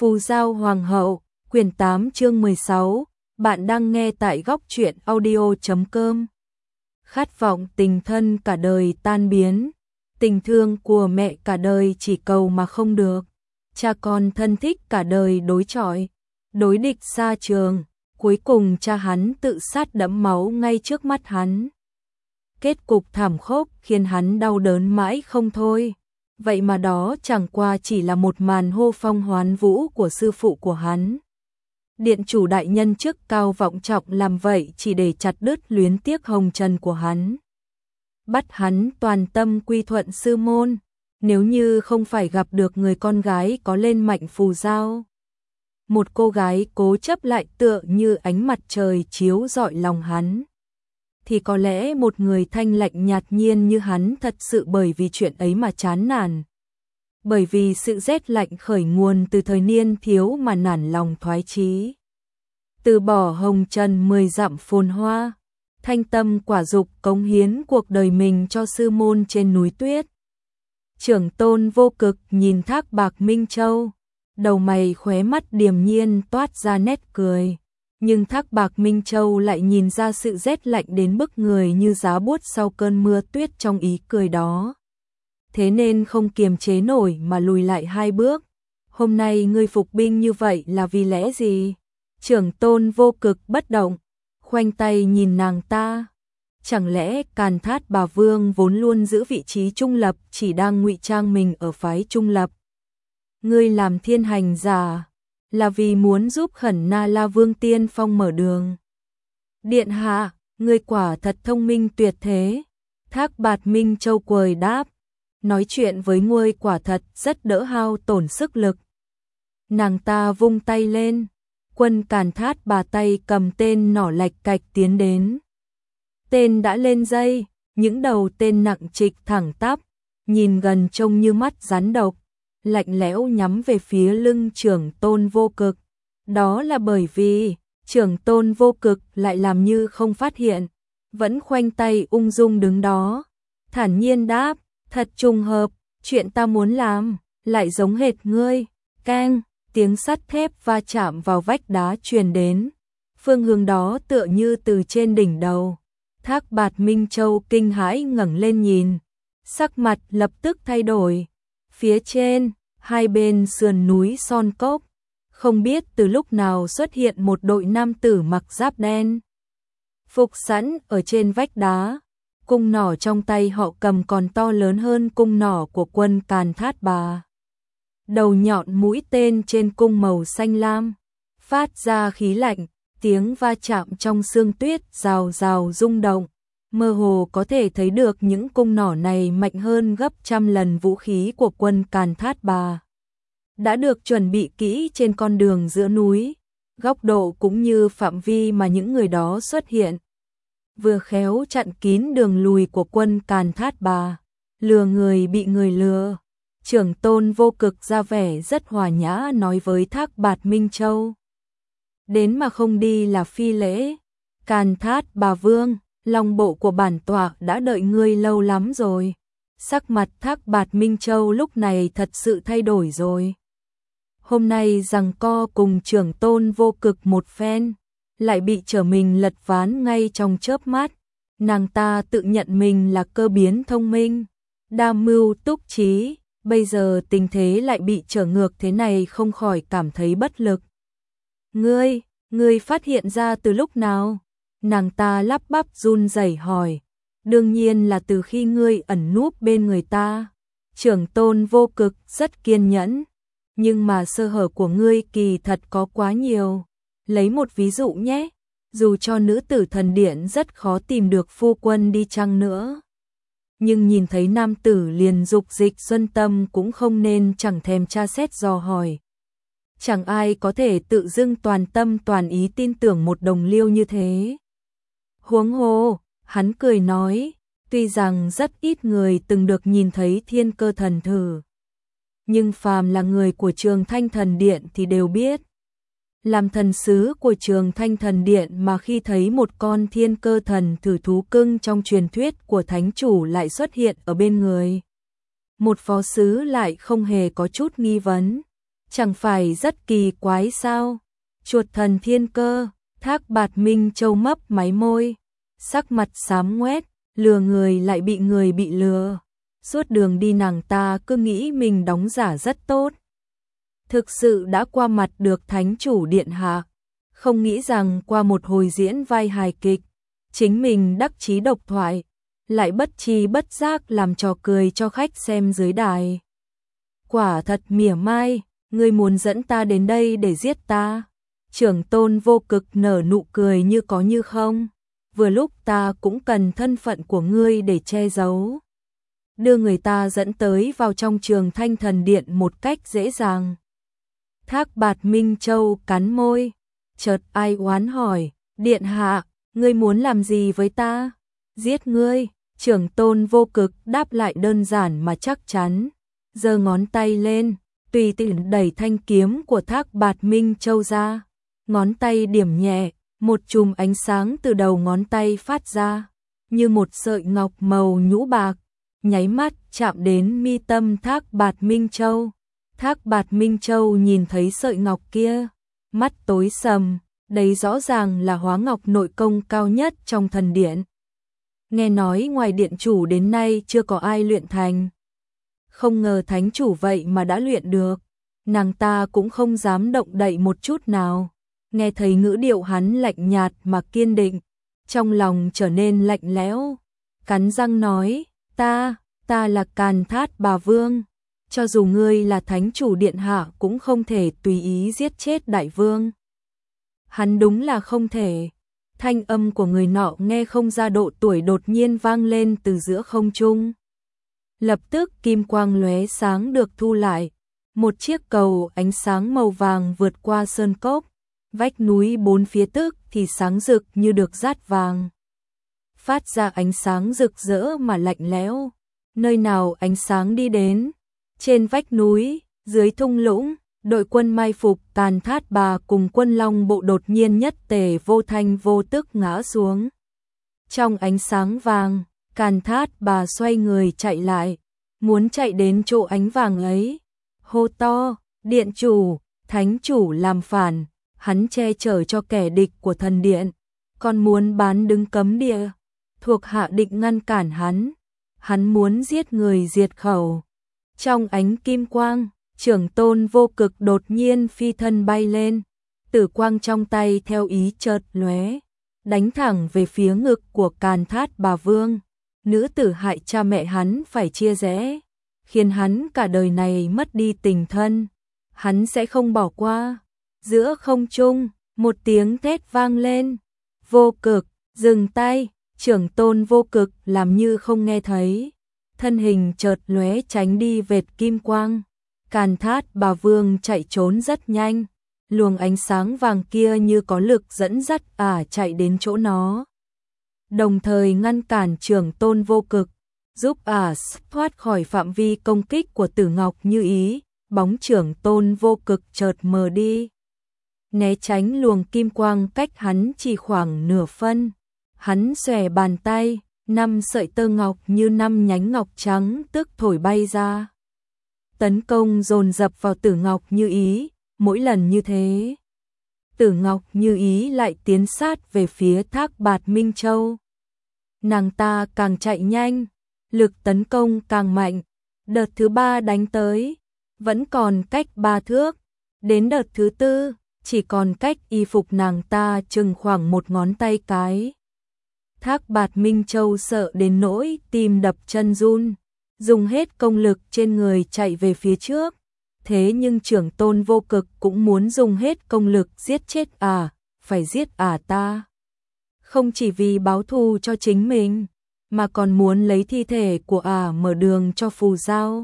Phù Giao Hoàng hậu, quyển 8 chương 16, bạn đang nghe tại góc truyện audio.com. Khát vọng tình thân cả đời tan biến, tình thương của mẹ cả đời chỉ cầu mà không được, cha con thân thích cả đời đối chọi, đối địch xa trường, cuối cùng cha hắn tự sát đẫm máu ngay trước mắt hắn. Kết cục thảm khốc khiến hắn đau đớn mãi không thôi. Vậy mà đó chẳng qua chỉ là một màn hô phong hoán vũ của sư phụ của hắn. Điện chủ đại nhân chức cao vọng trọng làm vậy chỉ để chặt đứt luyến tiếc hồng trần của hắn. Bắt hắn toàn tâm quy thuận sư môn, nếu như không phải gặp được người con gái có lên mạnh Phù Giao. Một cô gái cố chấp lại tựa như ánh mặt trời chiếu rọi lòng hắn. Thì có lẽ một người thanh lạnh nhạt nhiên như hắn thật sự bởi vì chuyện ấy mà chán nản. Bởi vì sự rét lạnh khởi nguồn từ thời niên thiếu mà nản lòng thoái chí. Từ bỏ hồng trần 10 dặm phồn hoa, thanh tâm quả dục cống hiến cuộc đời mình cho sư môn trên núi tuyết. Trưởng tôn Vô Cực nhìn Thác Bạc Minh Châu, đầu mày khóe mắt điềm nhiên toát ra nét cười. Nhưng Thác Bạc Minh Châu lại nhìn ra sự rét lạnh đến bức người như giá buốt sau cơn mưa tuyết trong ý cười đó. Thế nên không kiềm chế nổi mà lùi lại 2 bước. Hôm nay ngươi phục binh như vậy là vì lẽ gì? Trưởng tôn Vô Cực bất động, khoanh tay nhìn nàng ta. Chẳng lẽ Càn Thát Bà Vương vốn luôn giữ vị trí trung lập chỉ đang ngụy trang mình ở phái trung lập? Ngươi làm thiên hành giả là vì muốn giúp Khẩn Na La Vương tiên phong mở đường. Điện hạ, ngươi quả thật thông minh tuyệt thế. Thác Bạt Minh Châu quời đáp, nói chuyện với ngươi quả thật rất đỡ hao tổn sức lực. Nàng ta vung tay lên, quân Càn Thát Bà tay cầm tên nỏ lạch cạch tiến đến. Tên đã lên dây, những đầu tên nặng trịch thẳng tắp, nhìn gần trông như mắt rắn độc, lạnh lẽo nhắm về phía lưng trưởng tôn Vô Cực. Đó là bởi vì trưởng tôn Vô Cực lại làm như không phát hiện, vẫn khoanh tay ung dung đứng đó, thản nhiên đáp, thật trùng hợp, chuyện ta muốn làm lại giống hệt ngươi. Keng, tiếng sắt thép va chạm vào vách đá truyền đến, phương hướng đó tựa như từ trên đỉnh đầu. Thác Bạt Minh Châu kinh hãi ngẩng lên nhìn, sắc mặt lập tức thay đổi. Phía trên, hai bên sườn núi son cốc, không biết từ lúc nào xuất hiện một đội nam tử mặc giáp đen. Phục sẵn ở trên vách đá, cung nỏ trong tay họ cầm còn to lớn hơn cung nỏ của quân Càn Thát Bà. Đầu nhọn mũi tên trên cung màu xanh lam, phát ra khí lạnh, tiếng va chạm trong sương tuyết rào rào rung động. Mơ hồ có thể thấy được những cung nỏ này mạnh hơn gấp trăm lần vũ khí của quân Càn Thát Bà. Đã được chuẩn bị kỹ trên con đường giữa núi, góc độ cũng như phạm vi mà những người đó xuất hiện. Vừa khéo chặn kín đường lùi của quân Càn Thát Bà, lừa người bị người lừa. Trưởng tôn Vô Cực ra vẻ rất hòa nhã nói với Thác Bạt Minh Châu. Đến mà không đi là phi lễ. Càn Thát Bà Vương, long bộ của bản tọa đã đợi ngươi lâu lắm rồi. Sắc mặt Thác Bạt Minh Châu lúc này thật sự thay đổi rồi. Hôm nay giằng co cùng trưởng tôn Vô Cực một phen, lại bị trở mình lật ván ngay trong chớp mắt. Nàng ta tự nhận mình là cơ biến thông minh, đa mưu túc trí, bây giờ tình thế lại bị trở ngược thế này không khỏi cảm thấy bất lực. Ngươi phát hiện ra từ lúc nào? Nàng ta lắp bắp run rẩy hỏi. Đương nhiên là từ khi ngươi ẩn núp bên người ta. Trưởng tôn Vô Cực rất kiên nhẫn, nhưng mà sơ hở của ngươi kỳ thật có quá nhiều. Lấy một ví dụ nhé, dù cho nữ tử thần điện rất khó tìm được phu quân đi chăng nữa, nhưng nhìn thấy nam tử liền dục dịch xuân tâm cũng không nên chẳng thèm tra xét dò hỏi. Chẳng ai có thể tự dưng toàn tâm toàn ý tin tưởng một đồng liêu như thế. Huống hồ, hắn cười nói, tuy rằng rất ít người từng được nhìn thấy thiên cơ thần thử, nhưng phàm là người của Trường Thanh Thần Điện thì đều biết. Làm thần sứ của Trường Thanh Thần Điện mà khi thấy một con thiên cơ thần thử thú cưng trong truyền thuyết của thánh chủ lại xuất hiện ở bên người, một phó sứ lại không hề có chút nghi vấn. Chẳng phải rất kỳ quái sao? Chuột thần thiên cơ, Thác Bạt Minh Châu mấp máy môi, sắc mặt xám ngoét, lừa người lại bị người bị lừa. Suốt đường đi nàng ta cứ nghĩ mình đóng giả rất tốt. Thực sự đã qua mặt được thánh chủ điện hạ, không nghĩ rằng qua một hồi diễn vai hài kịch, chính mình đắc chí độc thoại, lại bất tri bất giác làm trò cười cho khách xem dưới đài. Quả thật mỉa mai, ngươi muốn dẫn ta đến đây để giết ta. Trưởng Tôn Vô Cực nở nụ cười như có như không, vừa lúc ta cũng cần thân phận của ngươi để che giấu. Đưa người ta dẫn tới vào trong Trường Thanh Thần Điện một cách dễ dàng. Thác Bạt Minh Châu cắn môi, chợt ai oán hỏi, điện hạ, ngươi muốn làm gì với ta? Giết ngươi. Trưởng Tôn Vô Cực đáp lại đơn giản mà chắc chắn, giơ ngón tay lên, tùy tiện đẩy thanh kiếm của Thác Bạt Minh Châu ra, ngón tay điểm nhẹ, một chùm ánh sáng từ đầu ngón tay phát ra, như một sợi ngọc màu nhũ bạc, nháy mắt chạm đến mi tâm Thác Bạt Minh Châu. Thác Bạt Minh Châu nhìn thấy sợi ngọc kia, mắt tối sầm, đấy rõ ràng là hóa ngọc nội công cao nhất trong thần điện. Nghe nói ngoài điện chủ đến nay chưa có ai luyện thành. Không ngờ thánh chủ vậy mà đã luyện được. Nàng ta cũng không dám động đậy một chút nào. Nghe thấy ngữ điệu hắn lạnh nhạt mà kiên định, trong lòng trở nên lạnh lẽo. Cắn răng nói, ta là Càn Thát Bà Vương. Cho dù ngươi là thánh chủ điện hạ cũng không thể tùy ý giết chết đại vương. Hắn đúng là không thể. Thanh âm của người nọ nghe không ra độ tuổi đột nhiên vang lên từ giữa không trung. Lập tức kim quang lóe sáng được thu lại. Một chiếc cầu ánh sáng màu vàng vượt qua sơn cốc. Vách núi bốn phía tức thì sáng rực như được dát vàng. Phát ra ánh sáng rực rỡ mà lạnh lẽo. Nơi nào ánh sáng đi đến? Trên vách núi, dưới thung lũng, đội quân mai phục Càn Thát Bà cùng quân Long bộ đột nhiên nhất tề vô thanh vô tức ngã xuống. Trong ánh sáng vàng, Càn Thát Bà xoay người chạy lại, muốn chạy đến chỗ ánh vàng ấy. Hô to, điện chủ, thánh chủ làm phản, hắn che chở cho kẻ địch của thần điện, còn muốn bán đứng cấm địa, thuộc hạ định ngăn cản hắn muốn giết người diệt khẩu. Trong ánh kim quang, Trưởng Tôn Vô Cực đột nhiên phi thân bay lên, tử quang trong tay theo ý chợt lóe, đánh thẳng về phía ngực của Càn Thát Bà Vương. Nữ tử hại cha mẹ hắn phải chia rẽ, khiến hắn cả đời này mất đi tình thân, hắn sẽ không bỏ qua. Giữa không trung, một tiếng thét vang lên, Vô Cực, dừng tay. Trưởng Tôn Vô Cực làm như không nghe thấy, thân hình chợt lóe tránh đi vệt kim quang. Càn Thát Bà Vương chạy trốn rất nhanh, luồng ánh sáng vàng kia như có lực dẫn dắt chạy đến chỗ nó, đồng thời ngăn cản Trưởng Tôn Vô Cực, giúp thoát khỏi phạm vi công kích của Tử Ngọc Như Ý. Bóng Trưởng Tôn Vô Cực chợt mờ đi, né tránh luồng kim quang cách hắn chỉ khoảng nửa phân. Hắn xòe bàn tay, 5 sợi tơ ngọc như 5 nhánh ngọc trắng tức thổi bay ra, tấn công dồn dập vào Tử Ngọc Như Ý. Mỗi lần như thế, Tử Ngọc Như Ý lại tiến sát về phía Thác Bạt Minh Châu. Nàng ta càng chạy nhanh, lực tấn công càng mạnh. Đợt thứ 3 đánh tới, vẫn còn cách 3 thước. Đến đợt thứ 4, chỉ còn cách y phục nàng ta chừng khoảng 1 ngón tay cái. Thác Bạt Minh Châu sợ đến nỗi tim đập chân run, dùng hết công lực trên người chạy về phía trước. Thế nhưng Trưởng Tôn Vô Cực cũng muốn dùng hết công lực giết chết phải giết ta. Không chỉ vì báo thù cho chính mình, mà còn muốn lấy thi thể của mở đường cho phù giao.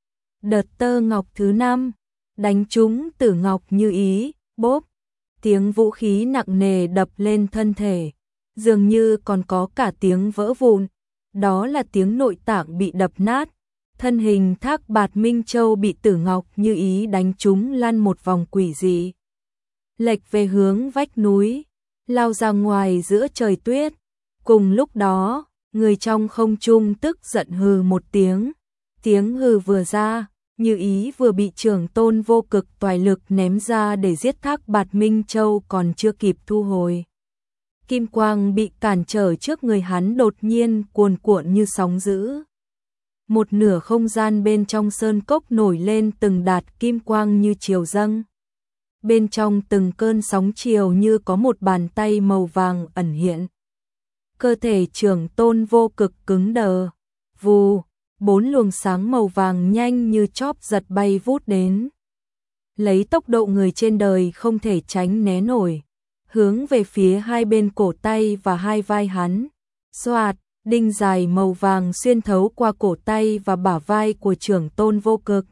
Đợt tơ ngọc thứ 5, đánh trúng Tử Ngọc Như Ý, bốp, tiếng vũ khí nặng nề đập lên thân thể. Dường như còn có cả tiếng vỡ vụn, đó là tiếng nội tạng bị đập nát. Thân hình Thác Bạt Minh Châu bị Tử Ngọc Như Ý đánh trúng lăn một vòng quỷ dị, lệch về hướng vách núi, lao ra ngoài giữa trời tuyết. Cùng lúc đó, người trong không trung tức giận hừ một tiếng, tiếng hừ vừa ra, Như ý vừa bị Trưởng Tôn Vô Cực toại lực ném ra để giết Thác Bạt Minh Châu còn chưa kịp thu hồi. Kim quang bị cản trở trước người hắn đột nhiên cuồn cuộn như sóng dữ. Một nửa không gian bên trong sơn cốc nổi lên từng đạt kim quang như chiều dâng. Bên trong từng cơn sóng chiều như có một bàn tay màu vàng ẩn hiện. Cơ thể Trưởng Tôn Vô Cực cứng đờ. Vù, 4 luồng sáng màu vàng nhanh như chóp giật bay vút đến. Lấy tốc độ người trên đời không thể tránh né nổi, hướng về phía hai bên cổ tay và hai vai hắn. Xoạt, đinh dài màu vàng xuyên thấu qua cổ tay và bả vai của Trưởng Tôn Vô Cực.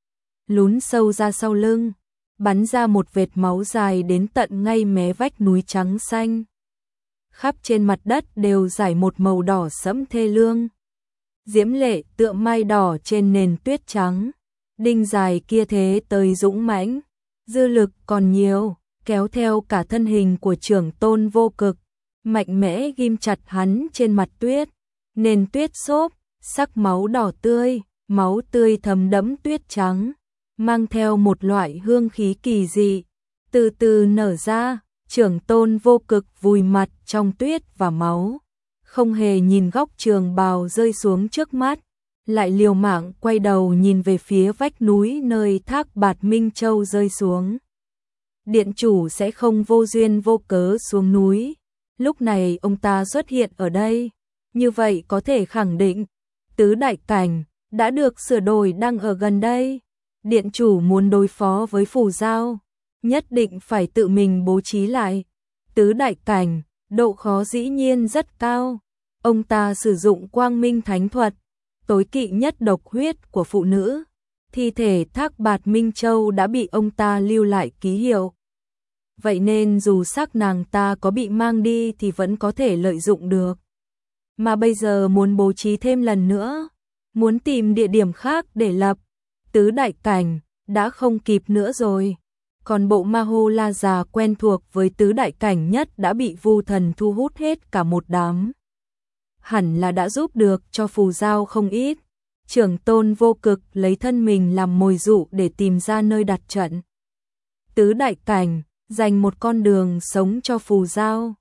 Lún sâu ra sau lưng, bắn ra một vệt máu dài đến tận ngay mé vách núi trắng xanh. Khắp trên mặt đất đều rải một màu đỏ sẫm thê lương. Diễm lệ tựa mai đỏ trên nền tuyết trắng. Đinh dài kia thế tới dũng mãnh, dư lực còn nhiều, kéo theo cả thân hình của Trưởng Tôn Vô Cực, mạnh mẽ ghim chặt hắn trên mặt tuyết. Nền tuyết xốp, sắc máu đỏ tươi, máu tươi thấm đẫm tuyết trắng, mang theo một loại hương khí kỳ dị, từ từ nở ra. Trưởng Tôn Vô Cực vùi mặt trong tuyết và máu, không hề nhìn góc trường bào rơi xuống trước mắt, lại liều mạng quay đầu nhìn về phía vách núi nơi Thác Bạt Minh Châu rơi xuống. Điện chủ sẽ không vô duyên vô cớ xuống núi, lúc này ông ta xuất hiện ở đây, như vậy có thể khẳng định, tứ đại cảnh đã được sửa đổi đang ở gần đây. Điện chủ muốn đối phó với Phù Giao, nhất định phải tự mình bố trí lại. Tứ đại cảnh, độ khó dĩ nhiên rất cao. Ông ta sử dụng Quang Minh Thánh Thuật, tối kỵ nhất độc huyết của phụ nữ. Thi thể Thác Bạt Minh Châu đã bị ông ta lưu lại ký hiệu. Vậy nên dù xác nàng ta có bị mang đi thì vẫn có thể lợi dụng được. Mà bây giờ muốn bố trí thêm lần nữa, muốn tìm địa điểm khác để lập tứ đại cảnh, đã không kịp nữa rồi. Còn bộ Ma Hô La già quen thuộc với tứ đại cảnh nhất đã bị Vu Thần thu hút hết cả một đám. Hẳn là đã giúp được cho Phù Giao không ít. Trưởng Tôn Vô Cực lấy thân mình làm mồi dụ để tìm ra nơi đặt trận. Tứ đại cảnh, dành một con đường sống cho Phù Giao.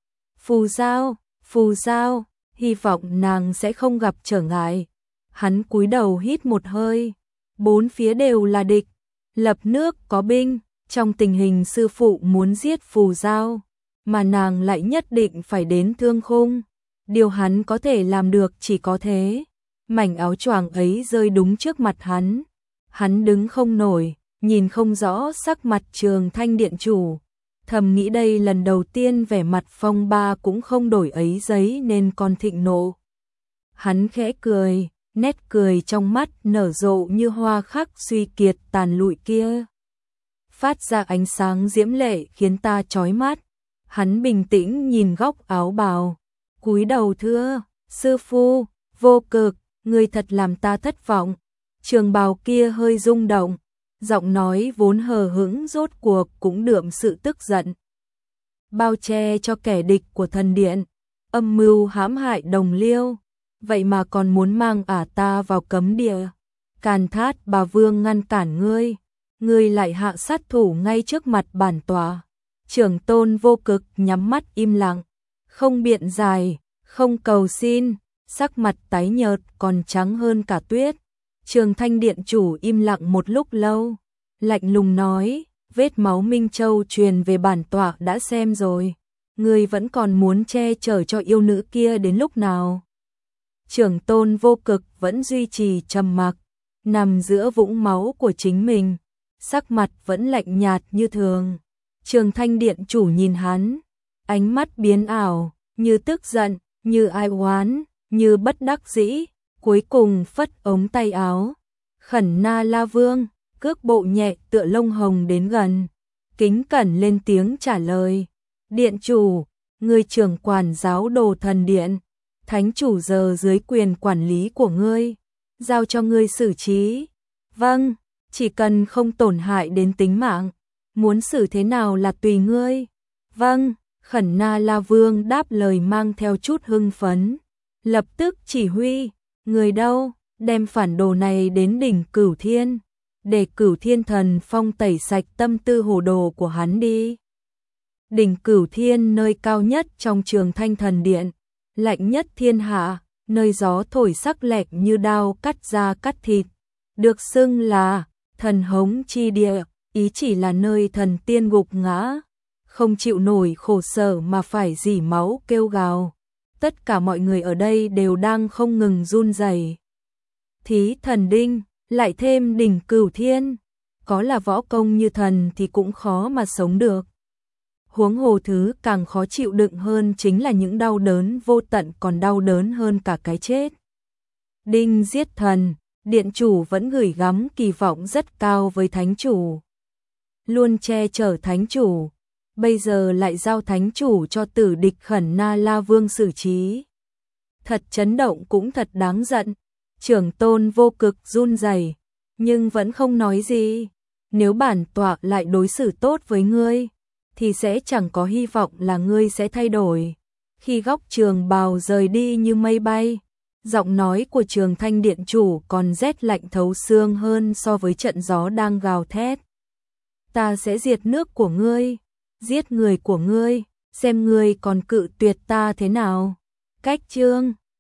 Phù Giao, hy vọng nàng sẽ không gặp trở ngại. Hắn cúi đầu hít một hơi. Bốn phía đều là địch, lập nước có binh. Trong tình hình sư phụ muốn giết Phù Giao, mà nàng lại nhất định phải đến Thương Khung. Điều hắn có thể làm được chỉ có thế. Mảnh áo choàng ấy rơi đúng trước mặt hắn. Hắn đứng không nổi, nhìn không rõ sắc mặt Trường Thanh điện chủ. Thầm nghĩ đây lần đầu tiên vẻ mặt phong ba cũng không đổi ấy giấy nên còn thịnh nộ. Hắn khẽ cười, nét cười trong mắt nở rộ như hoa khắc suy kiệt tàn lụi kia. Phát ra ánh sáng diễm lệ khiến ta chói mắt. Hắn bình tĩnh nhìn góc áo bào, cúi đầu thưa, sư phu, Vô Cực, người thật làm ta thất vọng. Trường bào kia hơi rung động, giọng nói vốn hờ hững rốt cuộc cũng đượm sự tức giận. Bao che cho kẻ địch của thần điện, âm mưu hãm hại đồng liêu, vậy mà còn muốn mang ta vào cấm địa. Càn Thát bà Vương ngăn cản ngươi. Ngươi lại hạ sát thủ ngay trước mặt bản tòa. Trưởng Tôn Vô Cực nhắm mắt im lặng, không biện giải, không cầu xin, sắc mặt tái nhợt còn trắng hơn cả tuyết. Trường Thanh điện chủ im lặng một lúc lâu, lạnh lùng nói, vết máu Minh Châu truyền về bản tòa đã xem rồi, ngươi vẫn còn muốn che chở cho yêu nữ kia đến lúc nào? Trưởng Tôn Vô Cực vẫn duy trì trầm mặc, nằm giữa vũng máu của chính mình. Sắc mặt vẫn lạnh nhạt như thường. Trường Thanh điện chủ nhìn hắn, ánh mắt biến ảo, như tức giận, như ai oán, như bất đắc dĩ, cuối cùng phất ống tay áo. Khẩn Na La Vương, cước bộ nhẹ tựa lông hồng đến gần, kính cẩn lên tiếng trả lời. Điện chủ, ngươi trưởng quản giáo đồ thần điện, thánh chủ giờ dưới quyền quản lý của ngươi, giao cho ngươi xử trí. Vâng. Chỉ cần không tổn hại đến tính mạng, muốn xử thế nào là tùy ngươi. Vâng, Khẩn Na La Vương đáp lời mang theo chút hưng phấn. Lập tức chỉ huy, người đâu, đem phản đồ này đến đỉnh Cửu Thiên. để Cửu Thiên Thần Phong tẩy sạch tâm tư hồ đồ của hắn đi. Đỉnh Cửu Thiên nơi cao nhất trong Trường Thanh Thần Điện, lạnh nhất thiên hạ, nơi gió thổi sắc lẹm như đao cắt da cắt thịt, được xưng là thần hống chi địa, ý chỉ là nơi thần tiên gục ngã, không chịu nổi khổ sở mà phải rỉ máu kêu gào. Tất cả mọi người ở đây đều đang không ngừng run rẩy. Thí Thần Đinh, lại thêm đỉnh Cửu Thiên, có là võ công như thần thì cũng khó mà sống được. Huống hồ thứ càng khó chịu đựng hơn chính là những đau đớn vô tận còn đau đớn hơn cả cái chết. Đinh giết thần, điện chủ vẫn gửi gắm kỳ vọng rất cao với thánh chủ. Luôn che chở thánh chủ, bây giờ lại giao thánh chủ cho tử địch Khẩn Na La Vương xử trí. Thật chấn động cũng thật đáng giận, trưởng tôn vô cực run rẩy, nhưng vẫn không nói gì. Nếu bản tọa lại đối xử tốt với ngươi, thì sẽ chẳng có hy vọng là ngươi sẽ thay đổi. Khi góc trường bào rời đi như mây bay, giọng nói của Trường Thanh điện chủ còn rét lạnh thấu xương hơn so với trận gió đang gào thét. Ta sẽ diệt nước của ngươi, giết người của ngươi, xem ngươi còn cự tuyệt ta thế nào. Cách chương